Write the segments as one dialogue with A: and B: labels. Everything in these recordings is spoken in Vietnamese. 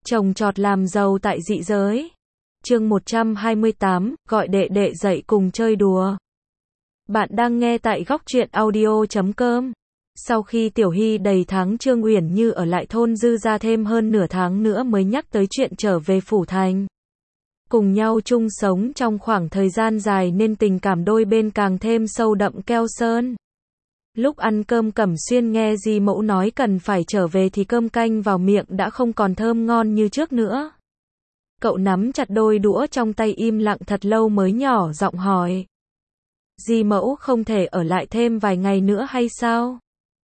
A: Trồng trọt làm giàu tại dị giới. Chương 128, gọi đệ đệ dậy cùng chơi đùa. Bạn đang nghe tại góc truyện audio.com. Sau khi Tiểu Hy đầy tháng, Trương Uyển Như ở lại thôn Dư Gia thêm hơn nửa tháng nữa mới nhắc tới chuyện trở về phủ thành. Cùng nhau chung sống trong khoảng thời gian dài nên tình cảm đôi bên càng thêm sâu đậm keo sơn. Lúc ăn cơm, Cẩm Xuyên nghe Di Mẫu nói cần phải trở về thì cơm canh vào miệng đã không còn thơm ngon như trước nữa. Cậu nắm chặt đôi đũa trong tay, im lặng thật lâu mới nhỏ giọng hỏi. Di Mẫu không thể ở lại thêm vài ngày nữa hay sao?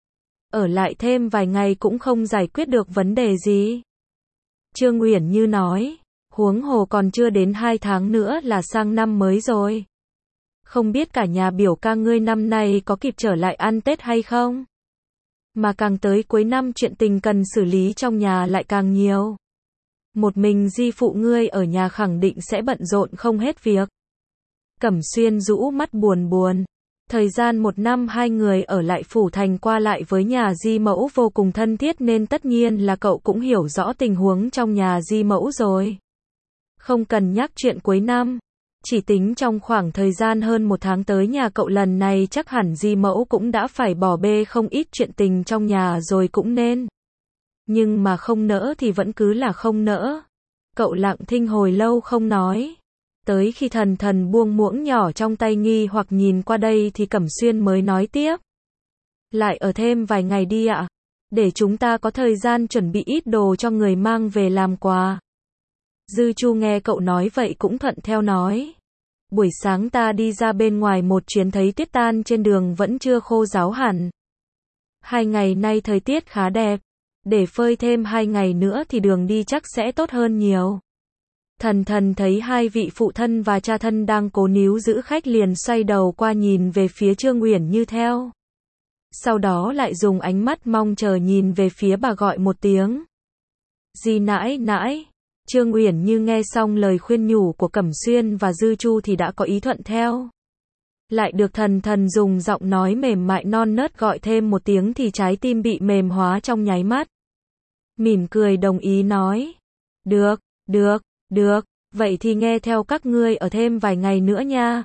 A: Ở lại thêm vài ngày cũng không giải quyết được vấn đề gì. Trương Uyển Như nói, huống hồ còn chưa đến 2 tháng nữa là sang năm mới rồi. Không biết cả nhà biểu ca ngươi năm nay có kịp trở lại ăn Tết hay không? Mà càng tới cuối năm chuyện tình cần xử lý trong nhà lại càng nhiều. Một mình Di phụ ngươi ở nhà khẳng định sẽ bận rộn không hết việc. Cẩm Xuyên rũ mắt buồn buồn. Thời gian 1 năm hai người ở lại phủ thành qua lại với nhà Di Mẫu vô cùng thân thiết nên tất nhiên là cậu cũng hiểu rõ tình huống trong nhà Di Mẫu rồi. Không cần nhắc chuyện cuối năm. Chỉ tính trong khoảng thời gian hơn 1 tháng tới nhà cậu lần này chắc hẳn Di Mẫu cũng đã phải bỏ bê không ít chuyện tình trong nhà rồi cũng nên. Nhưng mà không nỡ thì vẫn cứ là không nỡ. Cậu lặng thinh hồi lâu không nói. Tới khi Thần Thần buông muỗng nhỏ trong tay nghi hoặc nhìn qua đây thì Cẩm Xuyên mới nói tiếp. Lại ở thêm vài ngày đi ạ. Để chúng ta có thời gian chuẩn bị ít đồ cho người mang về làm quà. Dư Chu nghe cậu nói vậy cũng thuận theo nói. Buổi sáng ta đi ra bên ngoài một chuyến thấy tuyết tan trên đường vẫn chưa khô ráo hẳn. 2 ngày nay thời tiết khá đẹp. Để phơi thêm 2 ngày nữa thì đường đi chắc sẽ tốt hơn nhiều. Thần Thần thấy hai vị phụ thân và cha thân đang cố níu giữ khách liền xoay đầu qua nhìn về phía Trương Uyển Như theo. Sau đó lại dùng ánh mắt mong chờ nhìn về phía bà gọi một tiếng. Di nãi nãi. Trương Uyển Như nghe xong lời khuyên nhủ của Cẩm Xuyên và Dư Chu thì đã có ý thuận theo. Lại được Thần Thần dùng giọng nói mềm mại non nớt gọi thêm một tiếng thì trái tim bị mềm hóa trong nháy mắt. Mỉm cười đồng ý nói. Được, được, được, vậy thì nghe theo các ngươi ở thêm vài ngày nữa nha.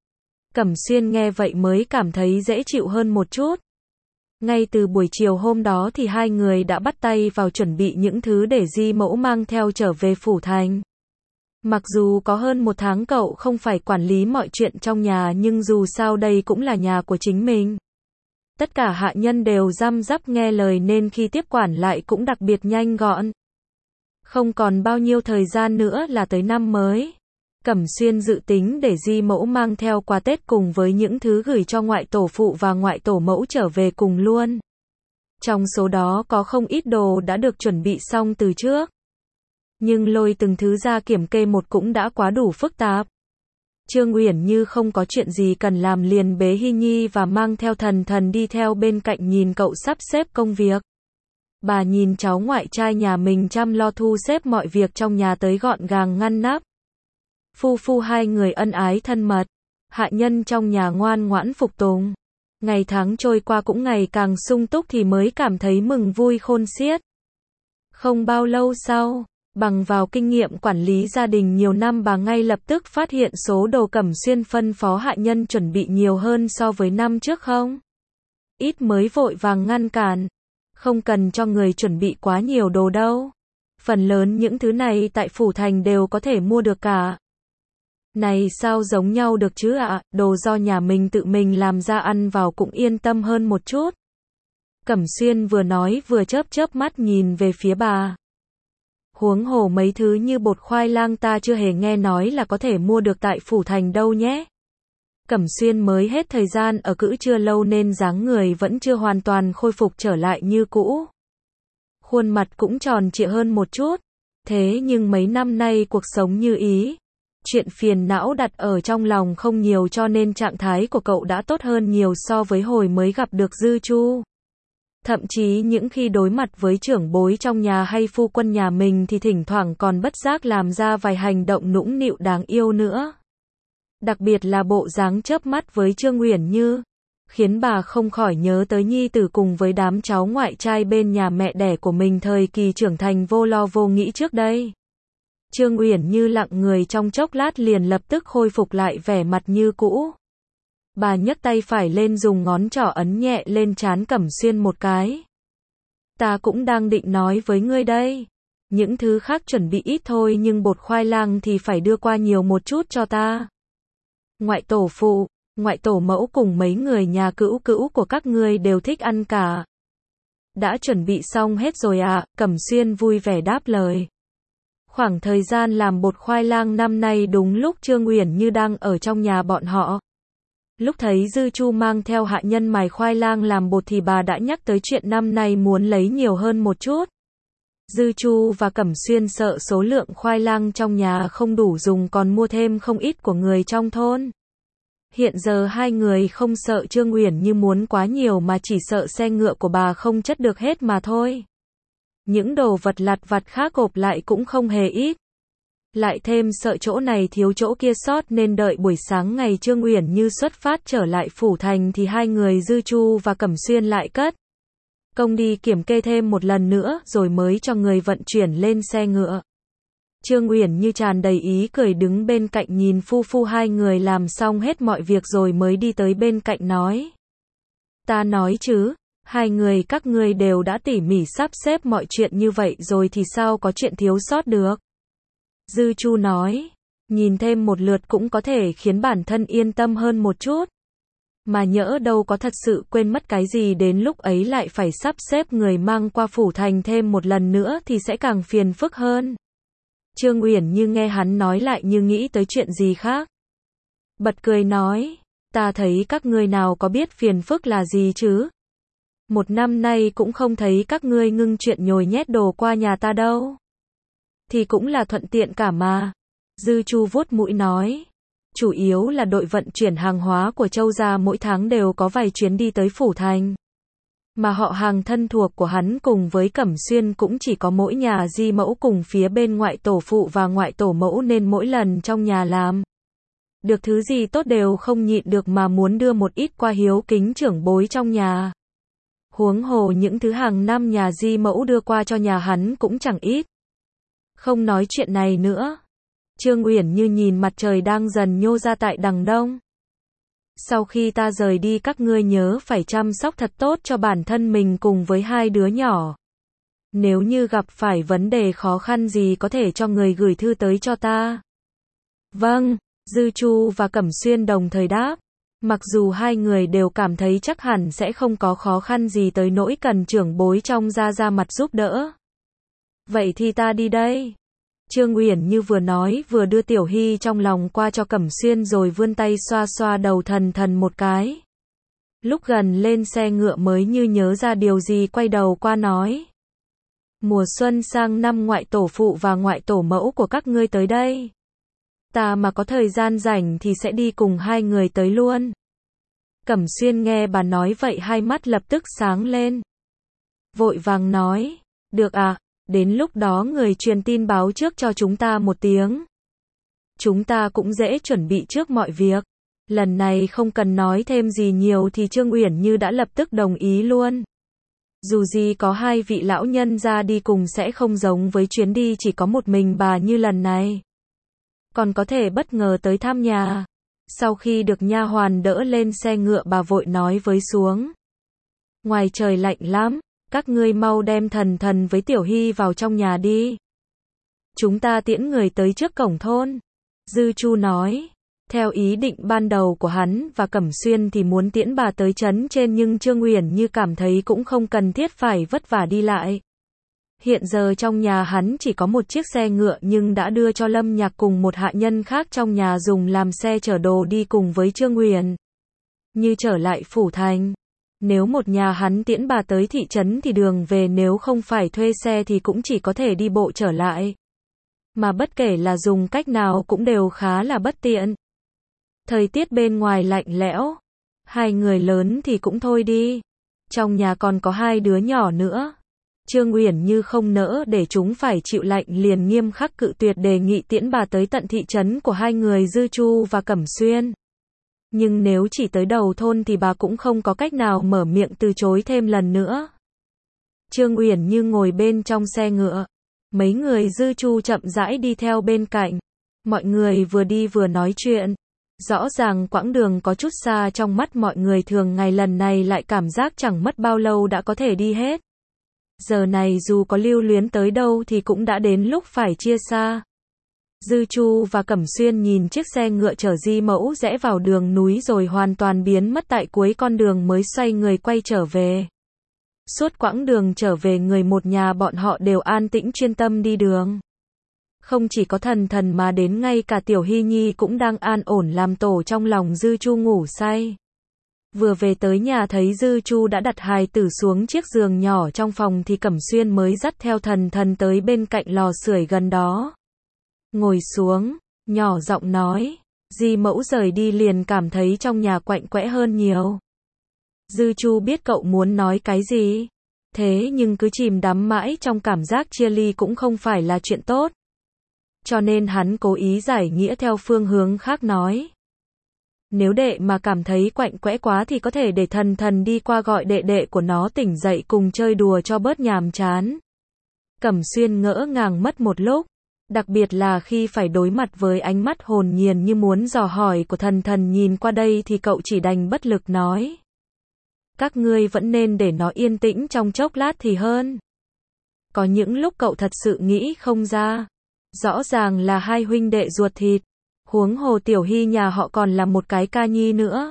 A: Cẩm Xuyên nghe vậy mới cảm thấy dễ chịu hơn một chút. Ngay từ buổi chiều hôm đó thì hai người đã bắt tay vào chuẩn bị những thứ để Di Mẫu mang theo trở về phủ thành. Mặc dù có hơn 1 tháng cậu không phải quản lý mọi chuyện trong nhà nhưng dù sao đây cũng là nhà của chính mình. Tất cả hạ nhân đều răm rắp nghe lời nên khi tiếp quản lại cũng đặc biệt nhanh gọn. Không còn bao nhiêu thời gian nữa là tới năm mới. Cẩm Xuyên dự tính để Di Mẫu mang theo quà Tết cùng với những thứ gửi cho ngoại tổ phụ và ngoại tổ mẫu trở về cùng luôn. Trong số đó có không ít đồ đã được chuẩn bị xong từ trước. Nhưng lôi từng thứ ra kiểm kê một cũng đã quá đủ phức tạp. Trương Uyển Như không có chuyện gì cần làm liền bế Hy Nhi và mang theo Thần Thần đi theo bên cạnh nhìn cậu sắp xếp công việc. Bà nhìn cháu ngoại trai nhà mình chăm lo thu xếp mọi việc trong nhà tới gọn gàng ngăn nắp. Phu phu hai người ân ái thân mật. Hạ nhân trong nhà ngoan ngoãn phục tùng. Ngày tháng trôi qua cũng ngày càng sung túc thì mới cảm thấy mừng vui khôn xiết. Không bao lâu sau, bằng vào kinh nghiệm quản lý gia đình nhiều năm bà ngay lập tức phát hiện số đồ Cẩm Xuyên phân phó hạ nhân chuẩn bị nhiều hơn so với năm trước không? Ít mới vội vàng ngăn cản. Không cần cho người chuẩn bị quá nhiều đồ đâu. Phần lớn những thứ này tại phủ thành đều có thể mua được cả. Này sao giống nhau được chứ ạ, đồ do nhà mình tự mình làm ra ăn vào cũng yên tâm hơn một chút. Cẩm Xuyên vừa nói vừa chớp chớp mắt nhìn về phía bà. Huống hồ mấy thứ như bột khoai lang ta chưa hề nghe nói là có thể mua được tại phủ thành đâu nhé. Cẩm Xuyên mới hết thời gian ở cữ chưa lâu nên dáng người vẫn chưa hoàn toàn khôi phục trở lại như cũ. Khuôn mặt cũng tròn trịa hơn một chút. Thế nhưng mấy năm nay cuộc sống như ý. Chuyện phiền não đặt ở trong lòng không nhiều cho nên trạng thái của cậu đã tốt hơn nhiều so với hồi mới gặp được Dư Chu. Thậm chí những khi đối mặt với trưởng bối trong nhà hay phu quân nhà mình thì thỉnh thoảng còn bất giác làm ra vài hành động nũng nịu đáng yêu nữa. Đặc biệt là bộ dáng chớp mắt với Trương Uyển Như. khiến bà không khỏi nhớ tới nhi tử cùng với đám cháu ngoại trai bên nhà mẹ đẻ của mình thời kỳ trưởng thành vô lo vô nghĩ trước đây. Trương Uyển Như lặng người trong chốc lát liền lập tức khôi phục lại vẻ mặt như cũ. Bà nhấc tay phải lên dùng ngón trỏ ấn nhẹ lên trán Cẩm Xuyên một cái. Ta cũng đang định nói với ngươi đây. Những thứ khác chuẩn bị ít thôi nhưng bột khoai lang thì phải đưa qua nhiều một chút cho ta. Ngoại tổ phụ, ngoại tổ mẫu cùng mấy người nhà cữu cữu của các ngươi đều thích ăn cả. Đã chuẩn bị xong hết rồi ạ, Cẩm Xuyên vui vẻ đáp lời. Khoảng thời gian làm bột khoai lang năm nay đúng lúc Trương Uyển Như đang ở trong nhà bọn họ. Lúc thấy Dư Chu mang theo hạ nhân mài khoai lang làm bột thì bà đã nhắc tới chuyện năm nay muốn lấy nhiều hơn một chút. Dư Chu và Cẩm Xuyên sợ số lượng khoai lang trong nhà không đủ dùng còn mua thêm không ít của người trong thôn. Hiện giờ hai người không sợ Trương Uyển Như muốn quá nhiều mà chỉ sợ xe ngựa của bà không chất được hết mà thôi. Những đồ vật lặt vặt khác gộp lại cũng không hề ít. Lại thêm sợ chỗ này thiếu chỗ kia sót nên đợi buổi sáng ngày Trương Uyển Như xuất phát trở lại phủ thành thì hai người Dư Chu và Cẩm Xuyên lại cất công đi kiểm kê thêm một lần nữa rồi mới cho người vận chuyển lên xe ngựa. Trương Uyển Như tràn đầy ý cười đứng bên cạnh nhìn phu phu hai người làm xong hết mọi việc rồi mới đi tới bên cạnh nói. Ta nói chứ, hai người các ngươi đều đã tỉ mỉ sắp xếp mọi chuyện như vậy rồi thì sao có chuyện thiếu sót được. Dư Chu nói, nhìn thêm một lượt cũng có thể khiến bản thân yên tâm hơn một chút. Mà nhỡ đâu có thật sự quên mất cái gì đến lúc ấy lại phải sắp xếp người mang qua phủ thành thêm một lần nữa thì sẽ càng phiền phức hơn. Trương Uyển Như nghe hắn nói lại như nghĩ tới chuyện gì khác. Bật cười nói, ta thấy các ngươi nào có biết phiền phức là gì chứ. Một năm nay cũng không thấy các ngươi ngưng chuyện nhồi nhét đồ qua nhà ta đâu. Thì cũng là thuận tiện cả mà. Dư Chu vuốt mũi nói. Chủ yếu là đội vận chuyển hàng hóa của Châu gia mỗi tháng đều có vài chuyến đi tới phủ thành. Mà họ hàng thân thuộc của hắn cùng với Cẩm Xuyên cũng chỉ có mỗi nhà di mẫu cùng phía bên ngoại tổ phụ và ngoại tổ mẫu nên mỗi lần trong nhà làm được thứ gì tốt đều không nhịn được mà muốn đưa một ít qua hiếu kính trưởng bối trong nhà. Huống hồ những thứ hàng năm nhà di mẫu đưa qua cho nhà hắn cũng chẳng ít. Không nói chuyện này nữa. Trương Uyển Như nhìn mặt trời đang dần nhô ra tại đằng đông. Sau khi ta rời đi các ngươi nhớ phải chăm sóc thật tốt cho bản thân mình cùng với hai đứa nhỏ. Nếu như gặp phải vấn đề khó khăn gì có thể cho người gửi thư tới cho ta. Vâng, Dư Chu và Cẩm Xuyên đồng thời đáp. Mặc dù hai người đều cảm thấy chắc hẳn sẽ không có khó khăn gì tới nỗi cần trưởng bối trong gia ra mặt giúp đỡ. Vậy thì ta đi đây. Trương Uyển Như vừa nói vừa đưa Tiểu Hy trong lòng qua cho Cẩm Xuyên rồi vươn tay xoa xoa đầu thần thần một cái. Lúc gần lên xe ngựa mới như nhớ ra điều gì quay đầu qua nói. Mùa xuân sang năm ngoại tổ phụ và ngoại tổ mẫu của các ngươi tới đây. Ta mà có thời gian rảnh thì sẽ đi cùng hai người tới luôn. Cẩm Xuyên nghe bà nói vậy hai mắt lập tức sáng lên. Vội vàng nói, được à, đến lúc đó người truyền tin báo trước cho chúng ta một tiếng. Chúng ta cũng dễ chuẩn bị trước mọi việc. Lần này không cần nói thêm gì nhiều thì Trương Uyển Như đã lập tức đồng ý luôn. Dù gì có hai vị lão nhân ra đi cùng sẽ không giống với chuyến đi chỉ có một mình bà như lần này. Còn có thể bất ngờ tới thăm nhà. Sau khi được nha hoàn đỡ lên xe ngựa bà vội nói với xuống. Ngoài trời lạnh lắm, các ngươi mau đem thần thần với Tiểu Hy vào trong nhà đi. Chúng ta tiễn người tới trước cổng thôn. Dư Chu nói. Theo ý định ban đầu của hắn và Cẩm Xuyên thì muốn tiễn bà tới trấn trên nhưng Trương Uyển Như cảm thấy cũng không cần thiết phải vất vả đi lại. Hiện giờ trong nhà hắn chỉ có một chiếc xe ngựa nhưng đã đưa cho Lâm Nhạc cùng một hạ nhân khác trong nhà dùng làm xe chở đồ đi cùng với Trương Uyển Như trở lại phủ thành. Nếu một nhà hắn tiễn bà tới thị trấn thì đường về nếu không phải thuê xe thì cũng chỉ có thể đi bộ trở lại. Mà bất kể là dùng cách nào cũng đều khá là bất tiện. Thời tiết bên ngoài lạnh lẽo. Hai người lớn thì cũng thôi đi. Trong nhà còn có hai đứa nhỏ nữa. Trương Uyển Như không nỡ để chúng phải chịu lạnh liền nghiêm khắc cự tuyệt đề nghị tiễn bà tới tận thị trấn của hai người Dư Chu và Cẩm Xuyên. Nhưng nếu chỉ tới đầu thôn thì bà cũng không có cách nào mở miệng từ chối thêm lần nữa. Trương Uyển Như ngồi bên trong xe ngựa. Mấy người Dư Chu chậm rãi đi theo bên cạnh. Mọi người vừa đi vừa nói chuyện. Rõ ràng quãng đường có chút xa trong mắt mọi người thường ngày, lần này lại cảm giác chẳng mất bao lâu đã có thể đi hết. Giờ này dù có lưu luyến tới đâu thì cũng đã đến lúc phải chia xa. Dư Chu và Cẩm Xuyên nhìn chiếc xe ngựa chở Di Mẫu rẽ vào đường núi rồi hoàn toàn biến mất tại cuối con đường mới xoay người quay trở về. Suốt quãng đường trở về, người một nhà bọn họ đều an tĩnh chuyên tâm đi đường. Không chỉ có Thần Thần mà đến ngay cả Tiểu Hy Nhi cũng đang an ổn làm tổ trong lòng Dư Chu ngủ say. Vừa về tới nhà thấy Dư Chu đã đặt hài tử xuống chiếc giường nhỏ trong phòng thì Cẩm Xuyên mới dắt theo Thần Thần tới bên cạnh lò sưởi gần đó. Ngồi xuống, nhỏ giọng nói, Di Mẫu rời đi liền cảm thấy trong nhà quạnh quẽ hơn nhiều. Dư Chu biết cậu muốn nói cái gì, thế nhưng cứ chìm đắm mãi trong cảm giác chia ly cũng không phải là chuyện tốt. Cho nên hắn cố ý giải nghĩa theo phương hướng khác nói. Nếu đệ mà cảm thấy quạnh quẽ quá thì có thể để Thần Thần đi qua gọi đệ đệ của nó tỉnh dậy cùng chơi đùa cho bớt nhàm chán. Cẩm Xuyên ngỡ ngàng mất một lúc, đặc biệt là khi phải đối mặt với ánh mắt hồn nhiên như muốn dò hỏi của Thần Thần nhìn qua đây thì cậu chỉ đành bất lực nói. Các ngươi vẫn nên để nó yên tĩnh trong chốc lát thì hơn. Có những lúc cậu thật sự nghĩ không ra. Rõ ràng là hai huynh đệ ruột thịt. Huống hồ Tiểu Hy nhà họ còn là một cái ca nhi nữa.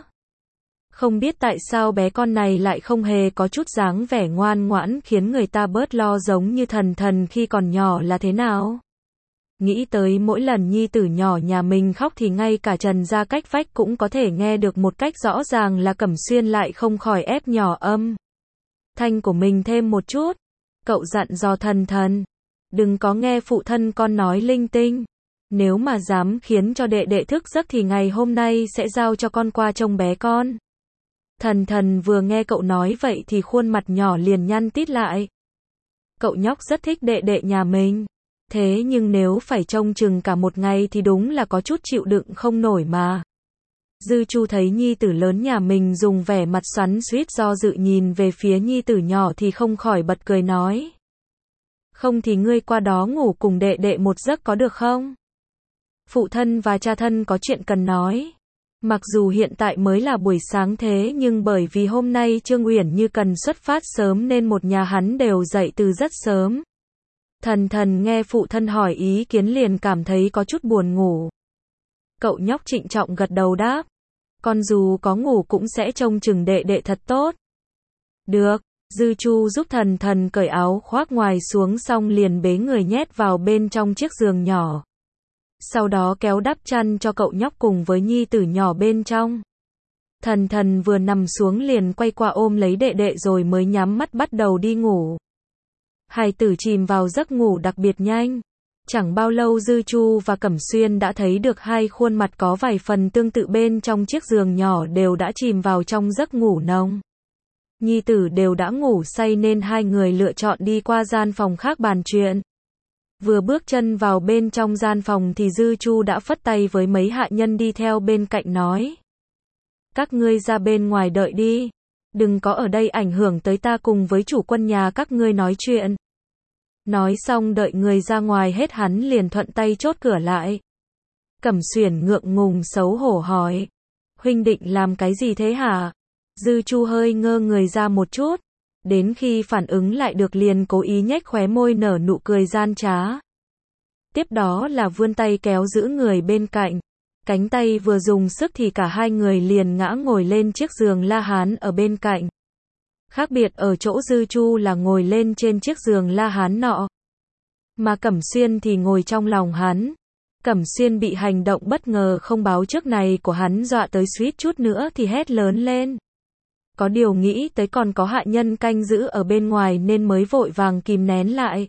A: Không biết tại sao bé con này lại không hề có chút dáng vẻ ngoan ngoãn khiến người ta bớt lo giống như Thần Thần khi còn nhỏ là thế nào. Nghĩ tới mỗi lần nhi tử nhỏ nhà mình khóc thì ngay cả Trần gia cách vách cũng có thể nghe được một cách rõ ràng, là Cẩm Xuyên lại không khỏi ép nhỏ âm thanh của mình thêm một chút. Cậu dặn dò Thần Thần, đừng có nghe phụ thân con nói linh tinh. Nếu mà dám khiến cho đệ đệ thức giấc thì ngày hôm nay sẽ giao cho con qua trông bé con. Thần Thần vừa nghe cậu nói vậy thì khuôn mặt nhỏ liền nhăn tít lại. Cậu nhóc rất thích đệ đệ nhà mình. Thế nhưng nếu phải trông chừng cả một ngày thì đúng là có chút chịu đựng không nổi mà. Dư Chu thấy nhi tử lớn nhà mình dùng vẻ mặt xoắn xuýt do dự nhìn về phía nhi tử nhỏ thì không khỏi bật cười nói. Không thì ngươi qua đó ngủ cùng đệ đệ một giấc có được không? Phụ thân và cha thân có chuyện cần nói. Mặc dù hiện tại mới là buổi sáng thế nhưng bởi vì hôm nay Trương Uyển Như cần xuất phát sớm nên một nhà hắn đều dậy từ rất sớm. Thần Thần nghe phụ thân hỏi ý kiến liền cảm thấy có chút buồn ngủ. Cậu nhóc trịnh trọng gật đầu đáp. Con dù có ngủ cũng sẽ trông chừng đệ đệ thật tốt. Được, Dư Chu giúp Thần Thần cởi áo khoác ngoài xuống xong liền bế người nhét vào bên trong chiếc giường nhỏ. Sau đó kéo đắp chăn cho cậu nhóc cùng với nhi tử nhỏ bên trong. Thần Thần vừa nằm xuống liền quay qua ôm lấy đệ đệ rồi mới nhắm mắt bắt đầu đi ngủ. Hài tử chìm vào giấc ngủ đặc biệt nhanh. Chẳng bao lâu Dư Chu và Cẩm Xuyên đã thấy được hai khuôn mặt có vài phần tương tự bên trong chiếc giường nhỏ đều đã chìm vào trong giấc ngủ nồng. Nhi tử đều đã ngủ say nên hai người lựa chọn đi qua gian phòng khác bàn chuyện. Vừa bước chân vào bên trong gian phòng thì Dư Chu đã phất tay với mấy hạ nhân đi theo bên cạnh nói. Các ngươi ra bên ngoài đợi đi. Đừng có ở đây ảnh hưởng tới ta cùng với chủ quân nhà các ngươi nói chuyện. Nói xong đợi người ra ngoài hết hắn liền thuận tay chốt cửa lại. Cẩm Xuyển ngượng ngùng xấu hổ hỏi. Huynh định làm cái gì thế hả? Dư Chu hơi ngơ người ra một chút. Đến khi phản ứng lại được liền cố ý nhếch khóe môi nở nụ cười gian trá. Tiếp đó là vươn tay kéo giữ người bên cạnh. Cánh tay vừa dùng sức thì cả hai người liền ngã ngồi lên chiếc giường La Hán ở bên cạnh. Khác biệt ở chỗ Dư Chu là ngồi lên trên chiếc giường La Hán nọ. Mà Cẩm Xuyên thì ngồi trong lòng hắn. Cẩm Xuyên bị hành động bất ngờ không báo trước này của hắn dọa tới suýt chút nữa thì hét lớn lên. Có điều nghĩ tới còn có hạ nhân canh giữ ở bên ngoài nên mới vội vàng kìm nén lại.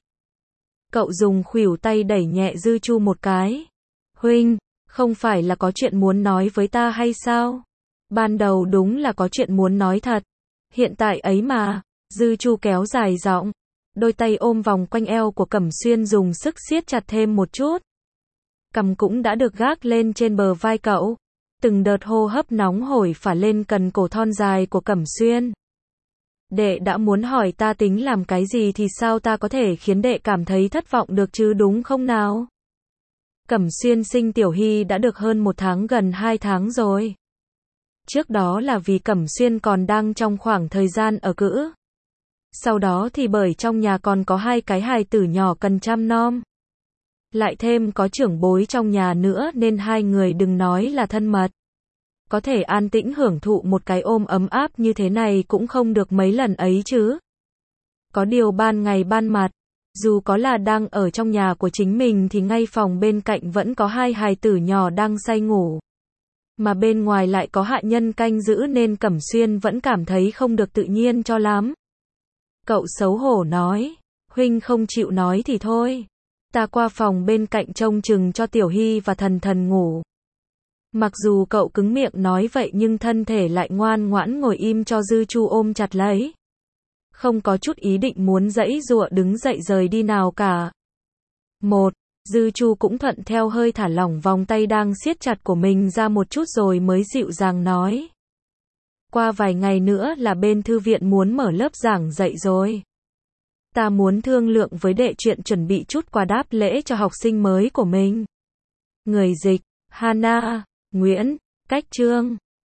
A: Cậu dùng khuỷu tay đẩy nhẹ Dư Chu một cái. Huynh, không phải là có chuyện muốn nói với ta hay sao? Ban đầu đúng là có chuyện muốn nói thật. Hiện tại ấy mà. Dư Chu kéo dài giọng. Đôi tay ôm vòng quanh eo của Cẩm Xuyên dùng sức siết chặt thêm một chút. Cằm cũng đã được gác lên trên bờ vai cậu. Từng đợt hô hấp nóng hổi phả lên cần cổ thon dài của Cẩm Xuyên. Đệ đã muốn hỏi ta tính làm cái gì thì sao ta có thể khiến đệ cảm thấy thất vọng được chứ đúng không nào? Cẩm Xuyên sinh Tiểu Hy đã được hơn 1 tháng, gần 2 tháng rồi. Trước đó là vì Cẩm Xuyên còn đang trong khoảng thời gian ở cữ. Sau đó thì bởi trong nhà còn có 2 cái hài tử nhỏ cần chăm nom. Lại thêm có trưởng bối trong nhà nữa nên 2 người đừng nói là thân mật. Có thể an tĩnh hưởng thụ một cái ôm ấm áp như thế này cũng không được mấy lần ấy chứ. Có điều ban ngày ban mặt, dù có là đang ở trong nhà của chính mình thì ngay phòng bên cạnh vẫn có 2 hài tử nhỏ đang say ngủ. Mà bên ngoài lại có hạ nhân canh giữ nên Cẩm Xuyên vẫn cảm thấy không được tự nhiên cho lắm. Cậu xấu hổ nói, huynh không chịu nói thì thôi. Ta qua phòng bên cạnh trông chừng cho Tiểu Hy và Thần Thần ngủ. Mặc dù cậu cứng miệng nói vậy nhưng thân thể lại ngoan ngoãn ngồi im cho Dư Chu ôm chặt lấy. Không có chút ý định muốn giãy giụa đứng dậy rời đi nào cả. Dư Chu cũng thuận theo hơi thả lỏng vòng tay đang siết chặt của mình ra một chút rồi mới dịu dàng nói. Qua vài ngày nữa là bên thư viện muốn mở lớp giảng dạy rồi. Ta muốn thương lượng với đệ chuyện chuẩn bị chút quà đáp lễ cho học sinh mới của mình. Người dịch, Hana, Nguyễn, Cách Chương.